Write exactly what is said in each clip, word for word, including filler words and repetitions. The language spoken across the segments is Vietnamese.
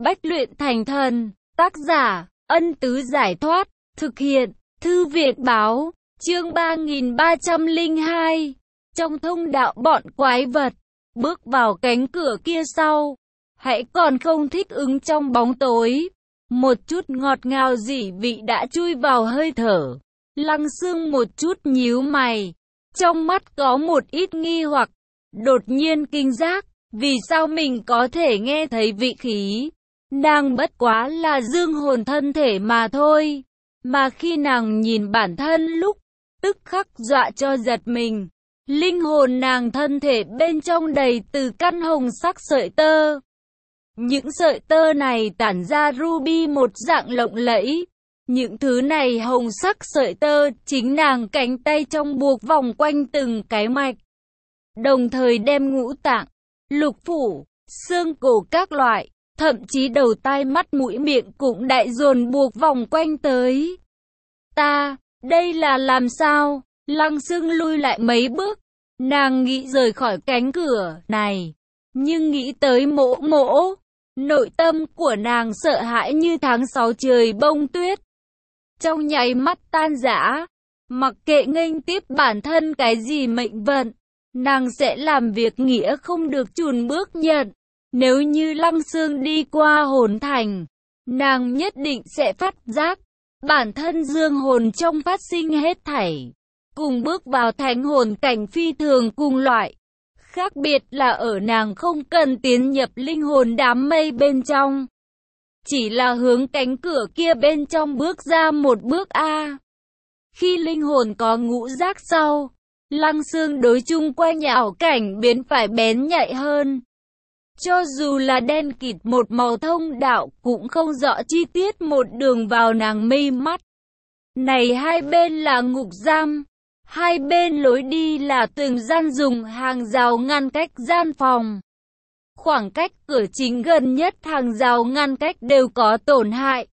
Bách luyện thành thần. Tác giả, Ân Tứ Giải Thoát. Thực hiện, Thư Việt Báo. Chương ba nghìn ba trăm lẻ hai. Trong thông đạo bọn quái vật. Bước vào cánh cửa kia sau. Hãy còn không thích ứng trong bóng tối. Một chút ngọt ngào dị vị đã chui vào hơi thở. Lăng Xương một chút nhíu mày. Trong mắt có một ít nghi hoặc. Đột nhiên kinh giác. Vì sao mình có thể nghe thấy vị khí? Nàng bất quá là dương hồn thân thể mà thôi. Mà khi nàng nhìn bản thân lúc, tức khắc dọa cho giật mình. Linh hồn nàng thân thể bên trong đầy từ căn hồng sắc sợi tơ. Những sợi tơ này tản ra ruby một dạng lộng lẫy. Những thứ này hồng sắc sợi tơ chính nàng cánh tay trong buộc vòng quanh từng cái mạch. Đồng thời đem ngũ tạng, lục phủ, xương cổ các loại, thậm chí đầu tai mắt mũi miệng cũng đại dồn buộc vòng quanh tới. Ta, đây là làm sao? Lăng Xương lui lại mấy bước. Nàng nghĩ rời khỏi cánh cửa này. Nhưng nghĩ tới mỗ mỗ. Nội tâm của nàng sợ hãi như tháng sáu trời bông tuyết. Trong nháy mắt tan rã. Mặc kệ nghênh tiếp bản thân cái gì mệnh vận. Nàng sẽ làm việc nghĩa không được chùn bước nhận. Nếu như Lăng Xương đi qua hồn thành, nàng nhất định sẽ phát giác. Bản thân dương hồn trong phát sinh hết thảy. Cùng bước vào thánh hồn cảnh phi thường cùng loại. Khác biệt là ở nàng không cần tiến nhập linh hồn đám mây bên trong. Chỉ là hướng cánh cửa kia bên trong bước ra một bước A. Khi linh hồn có ngũ giác sau, Lăng Xương đối chung quanh ảo cảnh biến phải bén nhạy hơn. Cho dù là đen kịt một màu thông đạo cũng không rõ chi tiết một đường vào nàng mê mắt. Này hai bên là ngục giam. Hai bên lối đi là từng gian dùng hàng rào ngăn cách gian phòng. Khoảng cách cửa chính gần nhất hàng rào ngăn cách đều có tổn hại.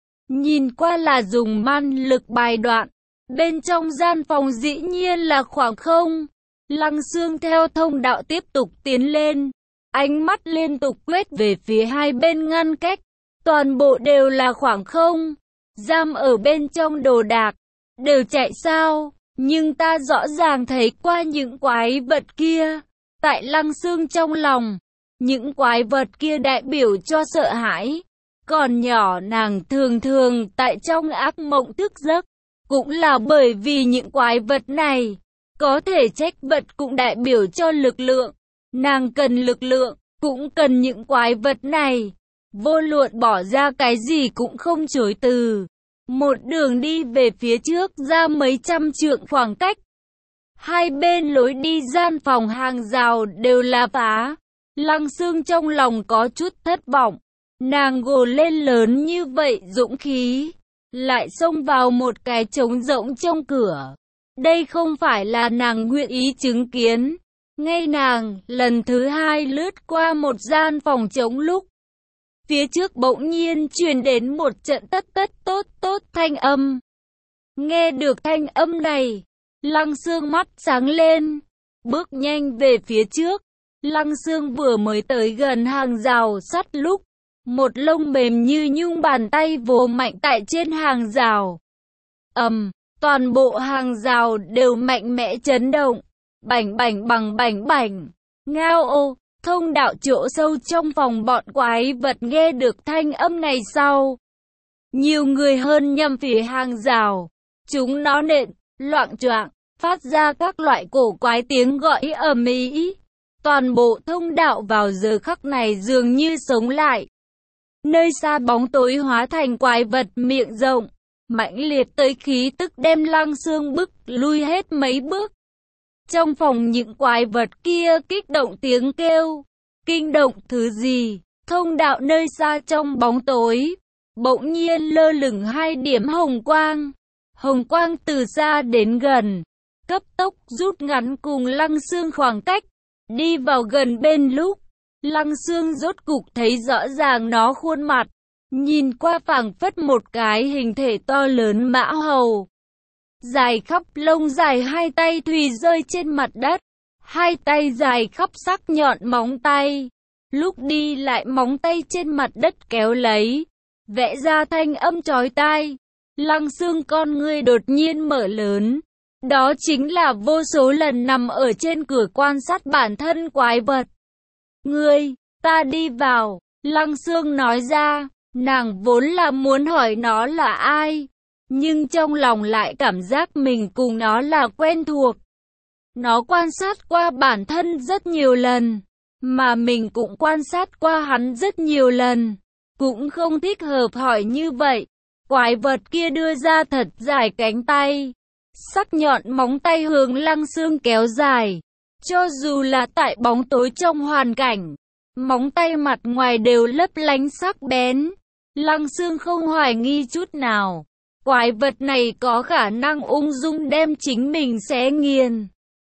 Nhìn qua là dùng man lực bài đoạn. Bên trong gian phòng dĩ nhiên là khoảng không. Lăng Xương theo thông đạo tiếp tục tiến lên. Ánh mắt liên tục quét về phía hai bên ngăn cách. Toàn bộ đều là khoảng không. Giam ở bên trong đồ đạc. Đều chạy sao? Nhưng ta rõ ràng thấy qua những quái vật kia. Tại Lăng Xương trong lòng. Những quái vật kia đại biểu cho sợ hãi. Còn nhỏ nàng thường thường tại trong ác mộng thức giấc. Cũng là bởi vì những quái vật này. Có thể trách vật cũng đại biểu cho lực lượng. Nàng cần lực lượng, cũng cần những quái vật này. Vô luận bỏ ra cái gì cũng không chối từ. Một đường đi về phía trước ra mấy trăm trượng khoảng cách. Hai bên lối đi gian phòng hàng rào đều là phá. Lăng Xương trong lòng có chút thất vọng. Nàng gồ lên lớn như vậy dũng khí. Lại xông vào một cái trống rỗng trong cửa. Đây không phải là nàng nguyện ý chứng kiến. Ngay nàng, lần thứ hai lướt qua một gian phòng trống lúc. Phía trước bỗng nhiên truyền đến một trận tất tất tốt tốt thanh âm. Nghe được thanh âm này, Lăng Xương mắt sáng lên. Bước nhanh về phía trước. Lăng Xương vừa mới tới gần hàng rào sắt lúc. Một lông mềm như nhung bàn tay vồ mạnh tại trên hàng rào. Ầm, um, toàn bộ hàng rào đều mạnh mẽ chấn động. Bảnh bảnh bằng bảnh bảnh. Ngao ô, thông đạo chỗ sâu trong phòng bọn quái vật nghe được thanh âm này sau. Nhiều người hơn nhằm phía hàng rào. Chúng nó nện, loạng choạng, phát ra các loại cổ quái tiếng gọi ầm ĩ. Toàn bộ thông đạo vào giờ khắc này dường như sống lại. Nơi xa bóng tối hóa thành quái vật miệng rộng. Mãnh liệt tới khí tức đem Lăng Xương bức lui hết mấy bước. Trong phòng những quái vật kia kích động tiếng kêu. Kinh động thứ gì? Thông đạo nơi xa trong bóng tối. Bỗng nhiên lơ lửng hai điểm hồng quang. Hồng quang từ xa đến gần. Cấp tốc rút ngắn cùng Lăng Xương khoảng cách. Đi vào gần bên lúc. Lăng Xương rốt cục thấy rõ ràng nó khuôn mặt. Nhìn qua phảng phất một cái hình thể to lớn mã hầu. Dài khắp lông dài hai tay thùy rơi trên mặt đất. Hai tay dài khắp sắc nhọn móng tay. Lúc đi lại móng tay trên mặt đất kéo lấy, vẽ ra thanh âm chói tai. Lăng Xương con ngươi đột nhiên mở lớn. Đó chính là vô số lần nằm ở trên cửa quan sát bản thân quái vật. Ngươi, ta đi vào, Lăng Xương nói ra, nàng vốn là muốn hỏi nó là ai, nhưng trong lòng lại cảm giác mình cùng nó là quen thuộc. Nó quan sát qua bản thân rất nhiều lần, mà mình cũng quan sát qua hắn rất nhiều lần, cũng không thích hợp hỏi như vậy. Quái vật kia đưa ra thật dài cánh tay, sắc nhọn móng tay hướng Lăng Xương kéo dài. Cho dù là tại bóng tối trong hoàn cảnh, móng tay mặt ngoài đều lấp lánh sắc bén. Lăng Xương không hoài nghi chút nào, quái vật này có khả năng ung dung đem chính mình xé nghiền.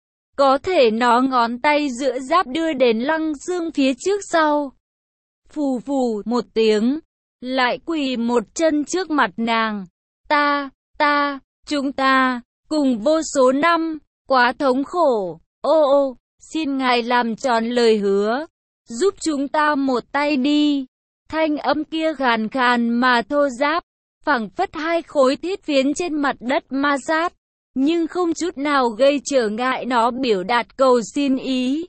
Có thể nó ngón tay giữa giáp đưa đến Lăng Xương phía trước sau. Phù phù một tiếng, lại quỳ một chân trước mặt nàng. Ta, ta, chúng ta, cùng vô số năm, quá thống khổ. Ô ô, xin ngài làm tròn lời hứa, giúp chúng ta một tay đi. Thanh âm kia khàn khàn mà thô ráp, phảng phất hai khối thiết phiến trên mặt đất ma sát, nhưng không chút nào gây trở ngại nó biểu đạt cầu xin ý.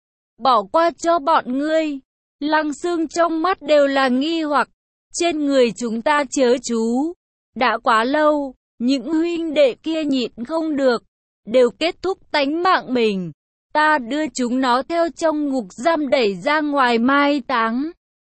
Bỏ qua cho bọn ngươi. Lăng Xương trong mắt đều là nghi hoặc. Trên người chúng ta chớ chú. Đã quá lâu, những huynh đệ kia nhịn không được, đều kết thúc tánh mạng mình. Ta đưa chúng nó theo trong ngục giam đẩy ra ngoài mai táng.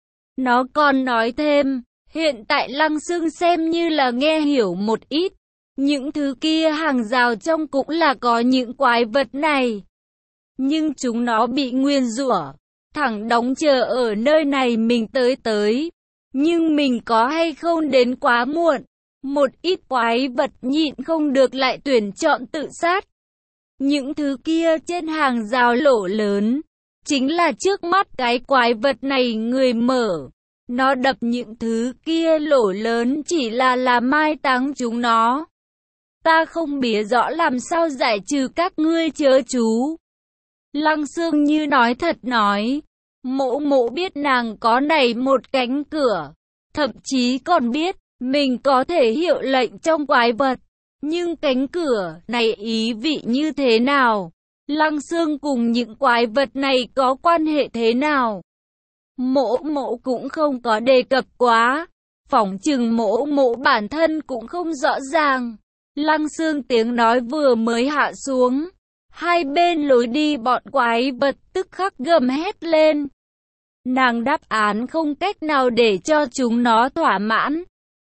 Nó còn nói thêm, hiện tại Lăng Xương xem như là nghe hiểu một ít. Những thứ kia hàng rào trong cũng là có những quái vật này. Nhưng chúng nó bị nguyên rủa, thẳng đóng chờ ở nơi này mình tới tới. Nhưng mình có hay không đến quá muộn. Một ít quái vật nhịn không được lại tuyển chọn tự sát. Những thứ kia trên hàng rào lỗ lớn, chính là trước mắt cái quái vật này người mở. Nó đập những thứ kia lỗ lớn chỉ là là mai táng chúng nó. Ta không biết rõ làm sao giải trừ các ngươi chớ chú. Lăng Xương như nói thật nói. Mộ mộ biết nàng có này một cánh cửa. Thậm chí còn biết mình có thể hiệu lệnh trong quái vật. Nhưng cánh cửa này ý vị như thế nào? Lăng Xương cùng những quái vật này có quan hệ thế nào? Mộ mộ cũng không có đề cập quá. Phỏng chừng mộ mộ bản thân cũng không rõ ràng. Lăng Xương tiếng nói vừa mới hạ xuống. Hai bên lối đi bọn quái vật tức khắc gầm hét lên. Nàng đáp án không cách nào để cho chúng nó thỏa mãn.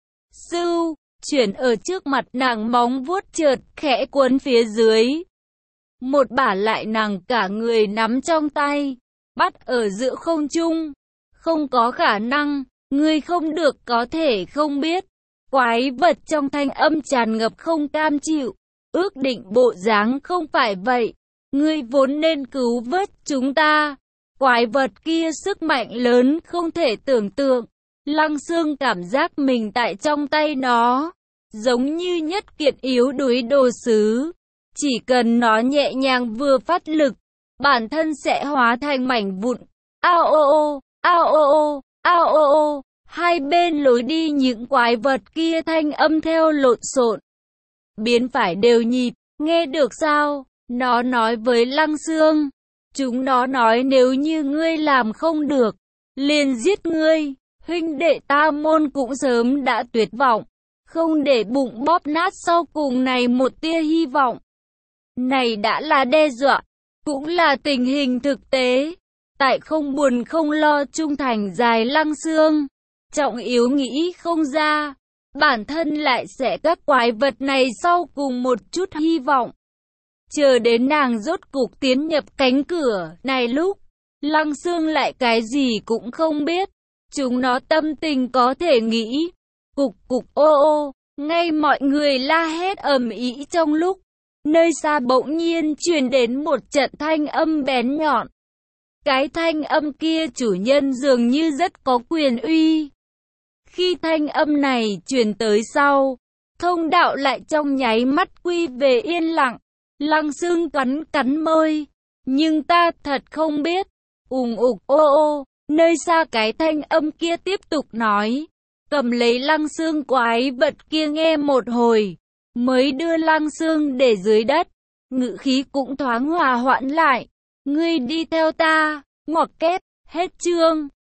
Sưu, chuyển ở trước mặt nàng móng vuốt trượt khẽ cuốn phía dưới. Một bả lại nàng cả người nắm trong tay, bắt ở giữa không trung. Không có khả năng, ngươi không được có thể không biết. Quái vật trong thanh âm tràn ngập không cam chịu. Ước định bộ dáng không phải vậy. Ngươi vốn nên cứu vớt chúng ta. Quái vật kia sức mạnh lớn không thể tưởng tượng. Lăng Xương cảm giác mình tại trong tay nó, giống như nhất kiện yếu đuối đồ sứ. Chỉ cần nó nhẹ nhàng vừa phát lực, bản thân sẽ hóa thành mảnh vụn. Ao ô ô, ao ô ô, ao ô ô. Hai bên lối đi những quái vật kia thanh âm theo lộn xộn, biến phải đều nhịp. Nghe được sao? Nó nói với Lăng Xương. Chúng nó nói nếu như ngươi làm không được, liền giết ngươi. Huynh đệ ta môn cũng sớm đã tuyệt vọng, không để bụng bóp nát sau cùng này một tia hy vọng. Này đã là đe dọa, cũng là tình hình thực tế. Tại không buồn không lo trung thành dài Lăng Xương, trọng yếu nghĩ không ra, bản thân lại sẽ các quái vật này sau cùng một chút hy vọng. Chờ đến nàng rốt cục tiến nhập cánh cửa này lúc, Lăng Xương lại cái gì cũng không biết. Chúng nó tâm tình có thể nghĩ. Cục cục ô ô, ngay mọi người la hét ầm ĩ trong lúc, nơi xa bỗng nhiên truyền đến một trận thanh âm bén nhọn. Cái thanh âm kia chủ nhân dường như rất có quyền uy. Khi thanh âm này truyền tới sau, thông đạo lại trong nháy mắt quy về yên lặng. Lăng Xương cắn cắn môi. Nhưng ta thật không biết. Ùng ục ô ô, Nơi xa cái thanh âm kia tiếp tục nói. Cầm lấy lăng xương quái vật kia nghe một hồi, mới đưa lăng xương để dưới đất. Ngữ khí cũng thoáng hòa hoãn lại. Ngươi đi theo ta, ngoặc kép, hết chương.